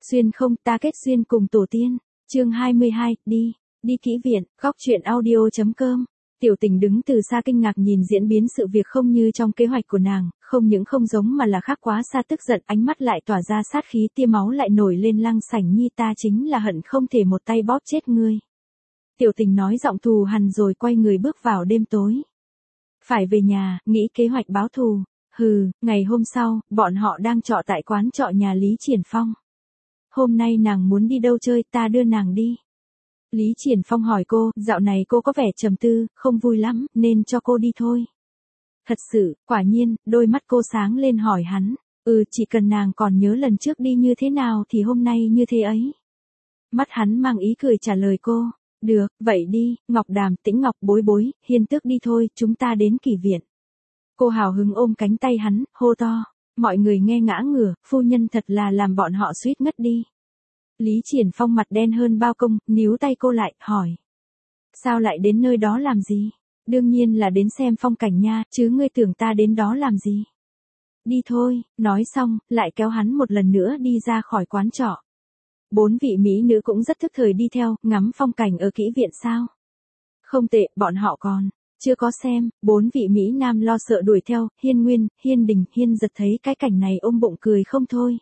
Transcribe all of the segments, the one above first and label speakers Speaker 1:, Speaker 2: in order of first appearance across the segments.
Speaker 1: Xuyên không, ta kết duyên cùng tổ tiên. Chương 22, đi kỹ viện, góc truyện audio.com. Tiểu Tình đứng từ xa kinh ngạc nhìn diễn biến sự việc không như trong kế hoạch của nàng, không những không giống mà là khác quá xa, tức giận, ánh mắt lại tỏa ra sát khí, tia máu lại nổi lên. Lăng Sảnh Nhi, ta chính là hận không thể một tay bóp chết ngươi. Tiểu Tình nói giọng thù hằn rồi quay người bước vào đêm tối. Phải về nhà, nghĩ kế hoạch báo thù. Ngày hôm sau, bọn họ đang trọ tại quán trọ nhà Lý Triển Phong. Hôm nay nàng muốn đi đâu chơi, ta đưa nàng đi. Lý Triển Phong hỏi cô, dạo này cô có vẻ trầm tư, không vui lắm, nên cho cô đi thôi. Thật sự, quả nhiên, đôi mắt cô sáng lên hỏi hắn, chỉ cần nàng còn nhớ lần trước đi như thế nào thì hôm nay như thế ấy. Mắt hắn mang ý cười trả lời cô, được, vậy đi, Ngọc Đàm, Tĩnh Ngọc, Bối Bối, Hiên Tước đi thôi, chúng ta đến Kỷ viện. Cô hào hứng ôm cánh tay hắn, hô to, mọi người nghe ngã ngửa, phu nhân thật là làm bọn họ suýt ngất đi. Lý Triển Phong mặt đen hơn bao công, níu tay cô lại, hỏi. Sao lại đến nơi đó làm gì? Đương nhiên là đến xem phong cảnh nha, chứ ngươi tưởng ta đến đó làm gì? Đi thôi, nói xong, lại kéo hắn một lần nữa đi ra khỏi quán trọ. 4 vị mỹ nữ cũng rất thức thời đi theo, ngắm phong cảnh ở Kỷ viện sao? Không tệ, bọn họ còn chưa có xem. 4 vị mỹ nam lo sợ đuổi theo, Hiên Nguyên, Hiên Đình, Hiên Giật thấy cái cảnh này ôm bụng cười không thôi.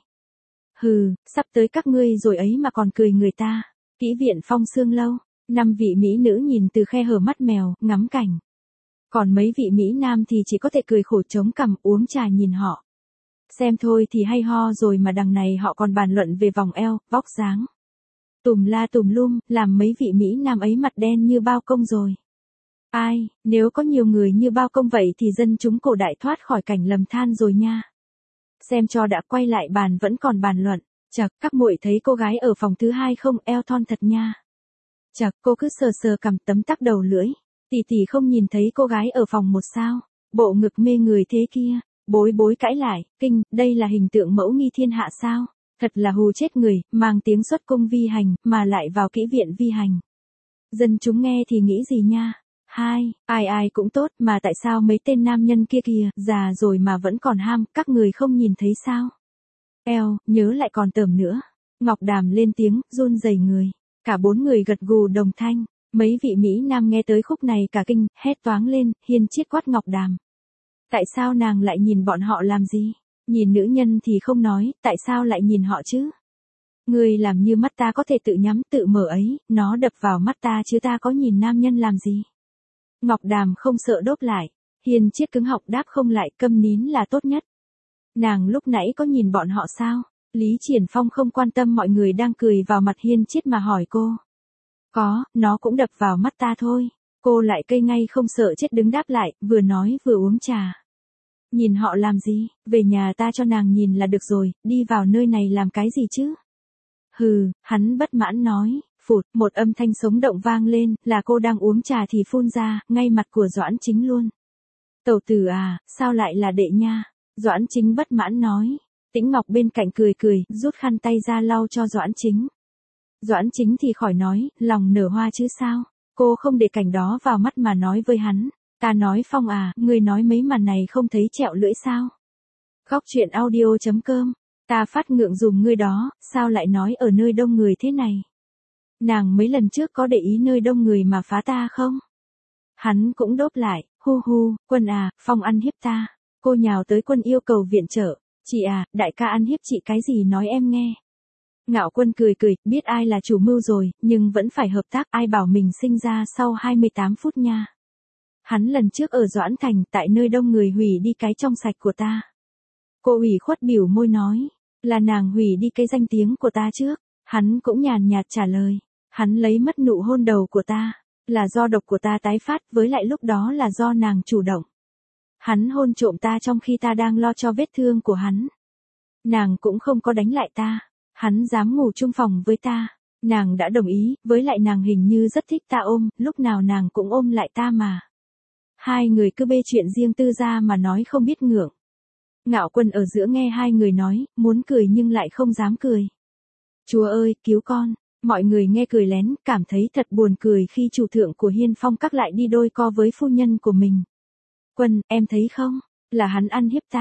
Speaker 1: Sắp tới các ngươi rồi ấy mà còn cười người ta. Kỷ viện Phong Sương lâu, 5 vị mỹ nữ nhìn từ khe hở mắt mèo, ngắm cảnh. Còn mấy vị mỹ nam thì chỉ có thể cười khổ chống cằm uống trà nhìn họ. Xem thôi thì hay ho rồi mà đằng này họ còn bàn luận về vòng eo, vóc dáng. Tùm la tùm lum, làm mấy vị mỹ nam ấy mặt đen như bao công rồi. Ai, nếu có nhiều người như bao công vậy thì dân chúng cổ đại thoát khỏi cảnh lầm than rồi nha. Xem cho đã, quay lại bàn vẫn còn bàn luận. Chậc, các muội thấy cô gái ở phòng thứ 2 không, eo thon thật nha. Chậc, cô cứ sờ sờ cằm tấm tắc đầu lưỡi. Tỷ không nhìn thấy cô gái ở phòng 1 sao? Bộ ngực mê người thế kia. Bối Bối cãi lại, kinh, đây là hình tượng mẫu nghi thiên hạ sao? Thật là hù chết người, mang tiếng xuất cung vi hành, mà lại vào Kỷ viện vi hành. Dân chúng nghe thì nghĩ gì nha? Ai cũng tốt, mà tại sao mấy tên nam nhân kia kìa, già rồi mà vẫn còn ham, các người không nhìn thấy sao? Eo, nhớ lại còn tởm nữa. Ngọc Đàm lên tiếng, run rẩy người. Cả 4 người gật gù đồng thanh. Mấy vị mỹ nam nghe tới khúc này cả kinh, hét toáng lên, Hiên Chiết quát Ngọc Đàm. Tại sao nàng lại nhìn bọn họ làm gì? Nhìn nữ nhân thì không nói, tại sao lại nhìn họ chứ? Người làm như mắt ta có thể tự nhắm tự mở ấy, nó đập vào mắt ta chứ ta có nhìn nam nhân làm gì? Ngọc Đàm không sợ đốp lại. Hiên Chiết cứng họng đáp không lại, câm nín là tốt nhất. Nàng lúc nãy có nhìn bọn họ sao? Lý Triển Phong không quan tâm mọi người đang cười vào mặt Hiên Chiết mà hỏi cô. Có, nó cũng đập vào mắt ta thôi. Cô lại cây ngay không sợ chết đứng đáp lại, vừa nói vừa uống trà. Nhìn họ làm gì, về nhà ta cho nàng nhìn là được rồi, đi vào nơi này làm cái gì chứ? Hắn bất mãn nói, phụt, một âm thanh sống động vang lên, là cô đang uống trà thì phun ra, ngay mặt của Doãn Chính luôn. Tẩu tử à, sao lại là đệ nha? Doãn Chính bất mãn nói. Tĩnh Ngọc bên cạnh cười, rút khăn tay ra lau cho Doãn Chính. Doãn Chính thì khỏi nói, lòng nở hoa chứ sao? Cô không để cảnh đó vào mắt mà nói với hắn. Ta nói Phong à, ngươi nói mấy màn này không thấy trẹo lưỡi sao? Góc truyện audio.com. Ta phát ngượng dùm ngươi đó, sao lại nói ở nơi đông người thế này? Nàng mấy lần trước có để ý nơi đông người mà phá ta không? Hắn cũng đốp lại, Quân à, Phong ăn hiếp ta. Cô nhào tới Quân yêu cầu viện trợ. Chị à, đại ca ăn hiếp chị cái gì nói em nghe. Ngạo Quân cười, biết ai là chủ mưu rồi, nhưng vẫn phải hợp tác, ai bảo mình sinh ra sau 28 phút nha. Hắn lần trước ở Doãn Thành, tại nơi đông người hủy đi cái trong sạch của ta. Cô ủy khuất biểu môi nói, là nàng hủy đi cái danh tiếng của ta trước. Hắn cũng nhàn nhạt trả lời, hắn lấy mất nụ hôn đầu của ta, là do độc của ta tái phát, với lại lúc đó là do nàng chủ động. Hắn hôn trộm ta trong khi ta đang lo cho vết thương của hắn. Nàng cũng không có đánh lại ta, hắn dám ngủ chung phòng với ta. Nàng đã đồng ý, với lại nàng hình như rất thích ta ôm, lúc nào nàng cũng ôm lại ta mà. Hai người cứ bê chuyện riêng tư ra mà nói không biết ngượng. Ngạo Quân ở giữa nghe hai người nói, muốn cười nhưng lại không dám cười. Chúa ơi, cứu con. Mọi người nghe cười lén, cảm thấy thật buồn cười khi chủ thượng của Hiên Phong các lại đi đôi co với phu nhân của mình. Quân, em thấy không? Là hắn ăn hiếp ta.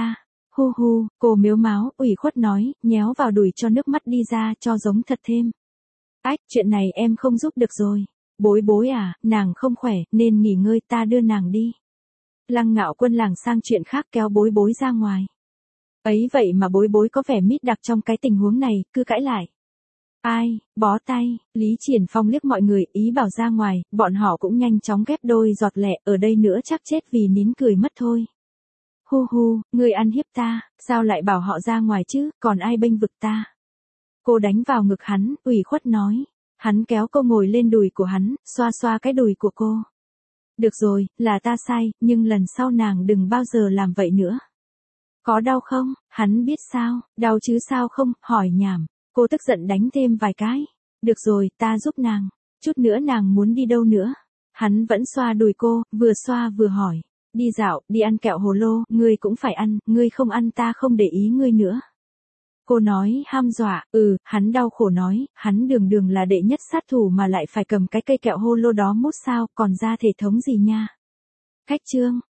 Speaker 1: Hu hu, cô mếu máo, ủy khuất nói, nhéo vào đùi cho nước mắt đi ra cho giống thật thêm. Ách, chuyện này em không giúp được rồi. Bối bối à, nàng không khỏe, nên nghỉ ngơi, ta đưa nàng đi. Lăng Ngạo Quân lảng sang chuyện khác kéo bối bối ra ngoài. Ấy vậy mà bối bối có vẻ mít đặc trong cái tình huống này, cứ cãi lại. Ai, bó tay, Lý Triển Phong liếc mọi người, ý bảo ra ngoài, bọn họ cũng nhanh chóng ghép đôi giọt lẹ, ở đây nữa chắc chết vì nín cười mất thôi. Hu hu, ngươi ăn hiếp ta, sao lại bảo họ ra ngoài chứ, còn ai bênh vực ta. Cô đánh vào ngực hắn, ủy khuất nói. Hắn kéo cô ngồi lên đùi của hắn, xoa xoa cái đùi của cô. Được rồi, là ta sai, nhưng lần sau nàng đừng bao giờ làm vậy nữa. Có đau không? Hắn biết sao, đau chứ sao không, hỏi nhảm. Cô tức giận đánh thêm vài cái. Được rồi, ta giúp nàng. Chút nữa nàng muốn đi đâu nữa? Hắn vẫn xoa đùi cô, vừa xoa vừa hỏi. Đi dạo, đi ăn kẹo hồ lô, ngươi cũng phải ăn, ngươi không ăn ta không để ý ngươi nữa. Cô nói ham dọa, hắn đau khổ nói, hắn đường đường là đệ nhất sát thủ mà lại phải cầm cái cây kẹo hô lô đó mút sao, còn ra thể thống gì nha. Khách trương,